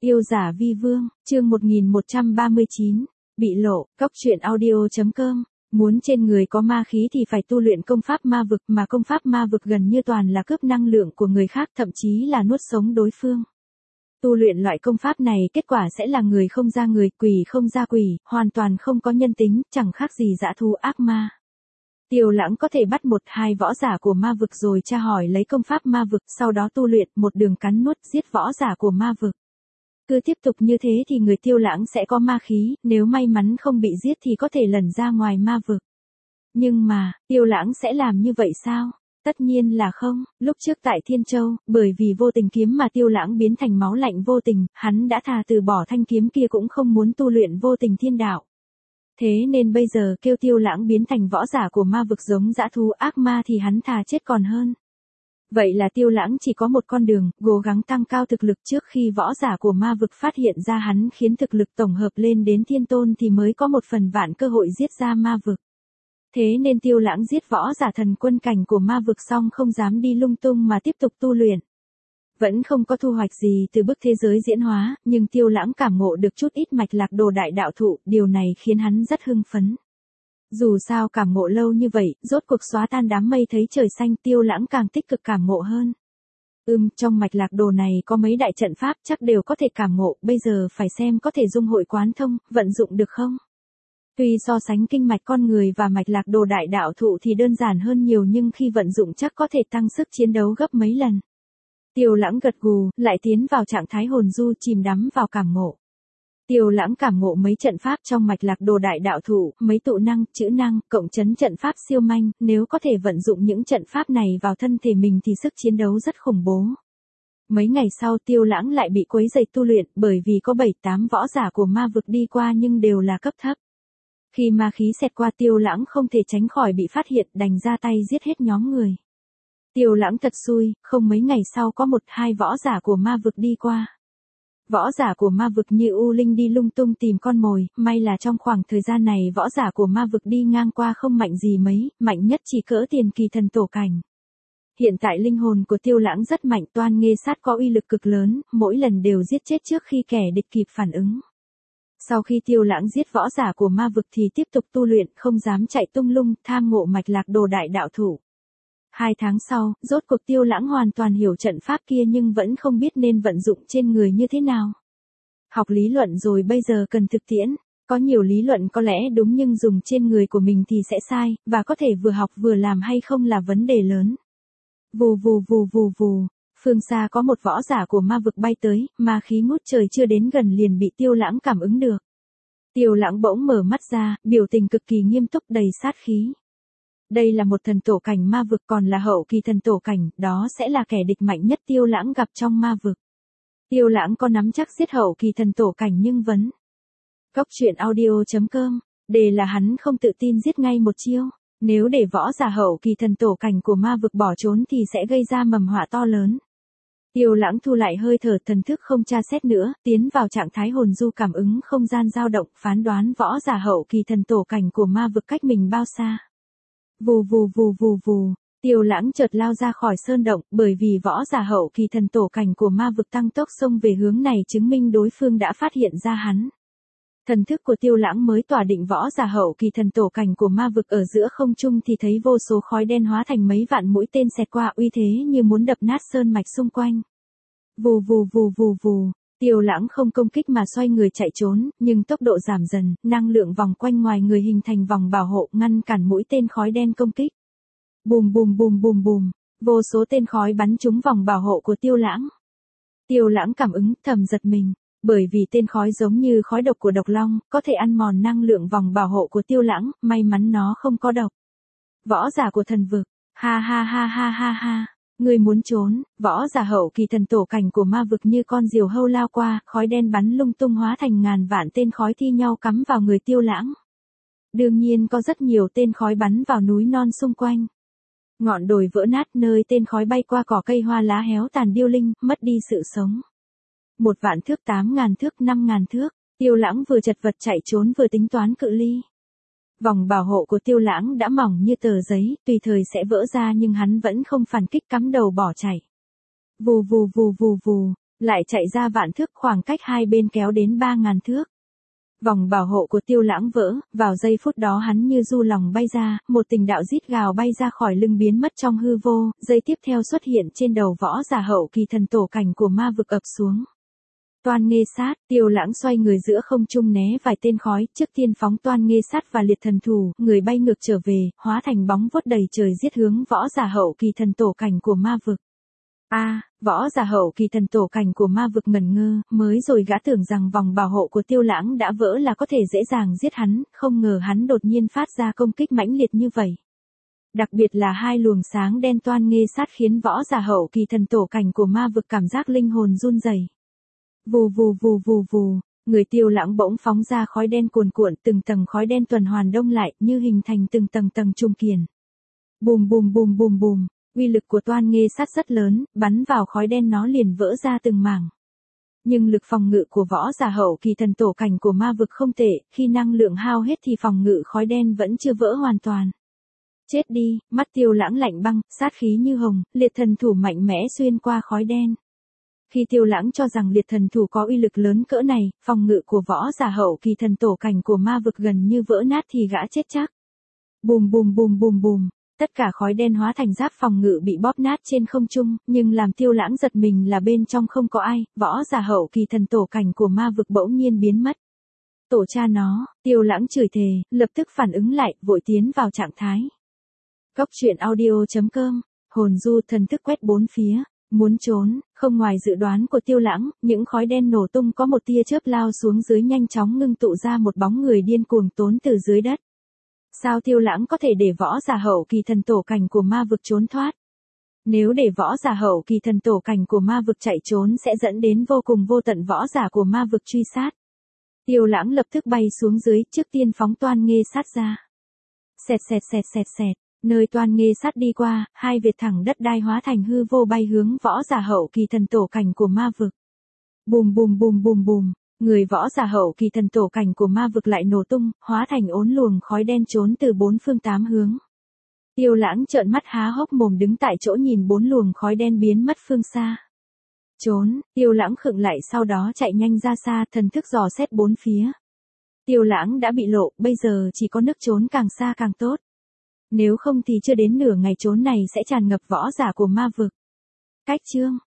Yêu giả vi vương, chương 1139, bị lộ, cóc truyện audio.com. Muốn trên người có ma khí thì phải tu luyện công pháp ma vực, mà công pháp ma vực gần như toàn là cướp năng lượng của người khác, thậm chí là nuốt sống đối phương. Tu luyện loại công pháp này kết quả sẽ là người không ra người, quỷ không ra quỷ, hoàn toàn không có nhân tính, chẳng khác gì dã thú ác ma. Tiêu Lãng có thể bắt 1-2 võ giả của ma vực rồi tra hỏi lấy công pháp ma vực, sau đó tu luyện một đường cắn nuốt giết võ giả của ma vực. Cứ tiếp tục như thế thì người Tiêu Lãng sẽ có ma khí, nếu may mắn không bị giết thì có thể lẩn ra ngoài ma vực. Nhưng mà, Tiêu Lãng sẽ làm như vậy sao? Tất nhiên là không. Lúc trước tại Thiên Châu, bởi vì vô tình kiếm mà Tiêu Lãng biến thành máu lạnh vô tình, hắn đã thà từ bỏ thanh kiếm kia cũng không muốn tu luyện vô tình thiên đạo. Thế nên bây giờ kêu Tiêu Lãng biến thành võ giả của ma vực giống dã thú ác ma thì hắn thà chết còn hơn. Vậy là Tiêu Lãng chỉ có một con đường, cố gắng tăng cao thực lực trước khi võ giả của ma vực phát hiện ra hắn, khiến thực lực tổng hợp lên đến thiên tôn thì mới có 1/1000 cơ hội giết ra ma vực. Thế nên Tiêu Lãng giết võ giả thần quân cảnh của ma vực xong không dám đi lung tung mà tiếp tục tu luyện. Vẫn không có thu hoạch gì từ bức thế giới diễn hóa, nhưng Tiêu Lãng cảm ngộ được chút ít mạch lạc đồ đại đạo thụ, điều này khiến hắn rất hưng phấn. Dù sao cảm ngộ lâu như vậy, rốt cuộc xóa tan đám mây thấy trời xanh, Tiêu Lãng càng tích cực cảm ngộ hơn. Trong mạch lạc đồ này có mấy đại trận pháp chắc đều có thể cảm ngộ, bây giờ phải xem có thể dung hội quán thông, vận dụng được không? Tuy so sánh kinh mạch con người và mạch lạc đồ đại đạo thụ thì đơn giản hơn nhiều, nhưng khi vận dụng chắc có thể tăng sức chiến đấu gấp mấy lần. Tiêu Lãng gật gù, lại tiến vào trạng thái hồn du chìm đắm vào cảm ngộ. Tiêu Lãng cảm ngộ mấy trận pháp trong mạch lạc đồ đại đạo thụ, mấy tụ năng, chữ năng, cộng chấn trận pháp siêu manh, nếu có thể vận dụng những trận pháp này vào thân thể mình thì sức chiến đấu rất khủng bố. Mấy ngày sau Tiêu Lãng lại bị quấy rầy tu luyện, bởi vì có 7-8 võ giả của ma vực đi qua nhưng đều là cấp thấp. Khi ma khí xẹt qua Tiêu Lãng không thể tránh khỏi bị phát hiện, đành ra tay giết hết nhóm người. Tiêu Lãng thật xui, không mấy ngày sau có 1-2 võ giả của ma vực đi qua. Võ giả của ma vực như U Linh đi lung tung tìm con mồi, may là trong khoảng thời gian này võ giả của ma vực đi ngang qua không mạnh gì mấy, mạnh nhất chỉ cỡ tiền kỳ thần tổ cảnh. Hiện tại linh hồn của Tiêu Lãng rất mạnh, toan nghê sát có uy lực cực lớn, mỗi lần đều giết chết trước khi kẻ địch kịp phản ứng. Sau khi Tiêu Lãng giết võ giả của ma vực thì tiếp tục tu luyện, không dám chạy tung lung, tham ngộ mạch lạc đồ đại đạo thủ. 2 tháng sau, rốt cuộc Tiêu Lãng hoàn toàn hiểu trận pháp kia nhưng vẫn không biết nên vận dụng trên người như thế nào. Học lý luận rồi bây giờ cần thực tiễn, có nhiều lý luận có lẽ đúng nhưng dùng trên người của mình thì sẽ sai, và có thể vừa học vừa làm hay không là vấn đề lớn. Vù vù vù vù vù, phương xa có một võ giả của ma vực bay tới, ma khí ngút trời chưa đến gần liền bị Tiêu Lãng cảm ứng được. Tiêu Lãng bỗng mở mắt ra, biểu tình cực kỳ nghiêm túc đầy sát khí. Đây là một thần tổ cảnh ma vực, còn là hậu kỳ thần tổ cảnh, đó sẽ là kẻ địch mạnh nhất Tiêu Lãng gặp trong ma vực. Tiêu Lãng có nắm chắc giết hậu kỳ thần tổ cảnh nhưng vấn. Cóc truyện audio.com, đề là hắn không tự tin giết ngay một chiêu. Nếu để võ giả hậu kỳ thần tổ cảnh của ma vực bỏ trốn thì sẽ gây ra mầm họa to lớn. Tiêu Lãng thu lại hơi thở, thần thức không tra xét nữa, tiến vào trạng thái hồn du cảm ứng không gian dao động, phán đoán võ giả hậu kỳ thần tổ cảnh của ma vực cách mình bao xa. Vù vù vù vù vù, Tiêu Lãng chợt lao ra khỏi sơn động, bởi vì võ giả hậu kỳ thần tổ cảnh của ma vực tăng tốc xông về hướng này chứng minh đối phương đã phát hiện ra hắn. Thần thức của Tiêu Lãng mới tỏa định võ giả hậu kỳ thần tổ cảnh của ma vực ở giữa không trung thì thấy vô số khói đen hóa thành mấy vạn mũi tên xẹt qua, uy thế như muốn đập nát sơn mạch xung quanh. Vù vù vù vù vù, Tiêu Lãng không công kích mà xoay người chạy trốn, nhưng tốc độ giảm dần, năng lượng vòng quanh ngoài người hình thành vòng bảo hộ ngăn cản mũi tên khói đen công kích. Bùm bùm bùm bùm bùm, vô số tên khói bắn trúng vòng bảo hộ của Tiêu Lãng. Tiêu Lãng cảm ứng, thầm giật mình, bởi vì tên khói giống như khói độc của độc long, có thể ăn mòn năng lượng vòng bảo hộ của Tiêu Lãng, may mắn nó không có độc. Võ giả của thần vực, ha ha ha ha ha ha. Người muốn trốn, võ giả hậu kỳ thần tổ cảnh của ma vực như con diều hâu lao qua, khói đen bắn lung tung hóa thành ngàn vạn tên khói thi nhau cắm vào người Tiêu Lãng. Đương nhiên có rất nhiều tên khói bắn vào núi non xung quanh. Ngọn đồi vỡ nát, nơi tên khói bay qua cỏ cây hoa lá héo tàn điêu linh, mất đi sự sống. 1.000 thước, 8.000 thước, 5.000 thước, Tiêu Lãng vừa chật vật chạy trốn vừa tính toán cự ly. Vòng bảo hộ của Tiêu Lãng đã mỏng như tờ giấy, tùy thời sẽ vỡ ra nhưng hắn vẫn không phản kích, cắm đầu bỏ chạy. Vù vù vù vù vù, lại chạy ra vạn thước, khoảng cách hai bên kéo đến 3.000 thước. Vòng bảo hộ của Tiêu Lãng vỡ, vào giây phút đó hắn như du lòng bay ra, một tình đạo rít gào bay ra khỏi lưng biến mất trong hư vô, giây tiếp theo xuất hiện trên đầu võ giả hậu kỳ thần tổ cảnh của ma vực ập xuống. Toan Nghê Sát, Tiêu Lãng xoay người giữa không trung né vài tên khói, trước tiên phóng Toan Nghê Sát và liệt thần thủ, người bay ngược trở về, hóa thành bóng vuốt đầy trời giết hướng võ giả hậu kỳ thần tổ cảnh của ma vực. Võ giả hậu kỳ thần tổ cảnh của ma vực ngẩn ngơ, mới rồi gã tưởng rằng vòng bảo hộ của Tiêu Lãng đã vỡ là có thể dễ dàng giết hắn, không ngờ hắn đột nhiên phát ra công kích mãnh liệt như vậy. Đặc biệt là hai luồng sáng đen Toan Nghê Sát khiến võ giả hậu kỳ thần tổ cảnh của ma vực cảm giác linh hồn run rẩy. Vù vù vù vù vù, người Tiêu Lãng bỗng phóng ra khói đen cuồn cuộn, từng tầng khói đen tuần hoàn đông lại, như hình thành từng tầng trung kiền. Bùm bùm bùm bùm bùm. Uy lực của Toan Nghê Sát rất lớn, bắn vào khói đen nó liền vỡ ra từng mảng. Nhưng lực phòng ngự của võ giả hậu kỳ thần tổ cảnh của ma vực không tệ, khi năng lượng hao hết thì phòng ngự khói đen vẫn chưa vỡ hoàn toàn. Chết đi, mắt Tiêu Lãng lạnh băng, sát khí như hồng, liệt thần thủ mạnh mẽ xuyên qua khói đen. Khi Tiêu Lãng cho rằng liệt thần thủ có uy lực lớn cỡ này, phòng ngự của võ giả hậu kỳ thần tổ cảnh của ma vực gần như vỡ nát thì gã chết chắc. Bùm bùm bùm bùm bùm. Tất cả khói đen hóa thành giáp phòng ngự bị bóp nát trên không trung, nhưng làm Tiêu Lãng giật mình là bên trong không có ai, võ giả hậu kỳ thần tổ cảnh của ma vực bỗng nhiên biến mất. Tổ cha nó, Tiêu Lãng chửi thề, lập tức phản ứng lại, vội tiến vào trạng thái. Cốc truyện audio.com, hồn du thần thức quét bốn phía, muốn trốn, không ngoài dự đoán của Tiêu Lãng, những khói đen nổ tung có một tia chớp lao xuống dưới nhanh chóng ngưng tụ ra một bóng người điên cuồng tốn từ dưới đất. Sao Tiêu Lãng có thể để võ giả hậu kỳ thần tổ cảnh của ma vực trốn thoát? Nếu để võ giả hậu kỳ thần tổ cảnh của ma vực chạy trốn sẽ dẫn đến vô cùng vô tận võ giả của ma vực truy sát. Tiêu Lãng lập tức bay xuống dưới, trước tiên phóng Toan Nghê Sát ra. Xẹt xẹt xẹt xẹt xẹt, nơi Toan Nghê Sát đi qua, hai vệt thẳng đất đai hóa thành hư vô bay hướng võ giả hậu kỳ thần tổ cảnh của ma vực. Bùm bùm bùm bùm bùm. Người võ giả hậu kỳ thần tổ cảnh của ma vực lại nổ tung, hóa thành ốn luồng khói đen trốn từ bốn phương tám hướng. Tiêu Lãng trợn mắt há hốc mồm đứng tại chỗ nhìn bốn luồng khói đen biến mất phương xa. Trốn, Tiêu Lãng khựng lại sau đó chạy nhanh ra xa, thần thức dò xét bốn phía. Tiêu Lãng đã bị lộ, bây giờ chỉ có nước trốn càng xa càng tốt. Nếu không thì chưa đến nửa ngày trốn này sẽ tràn ngập võ giả của ma vực. Cách chương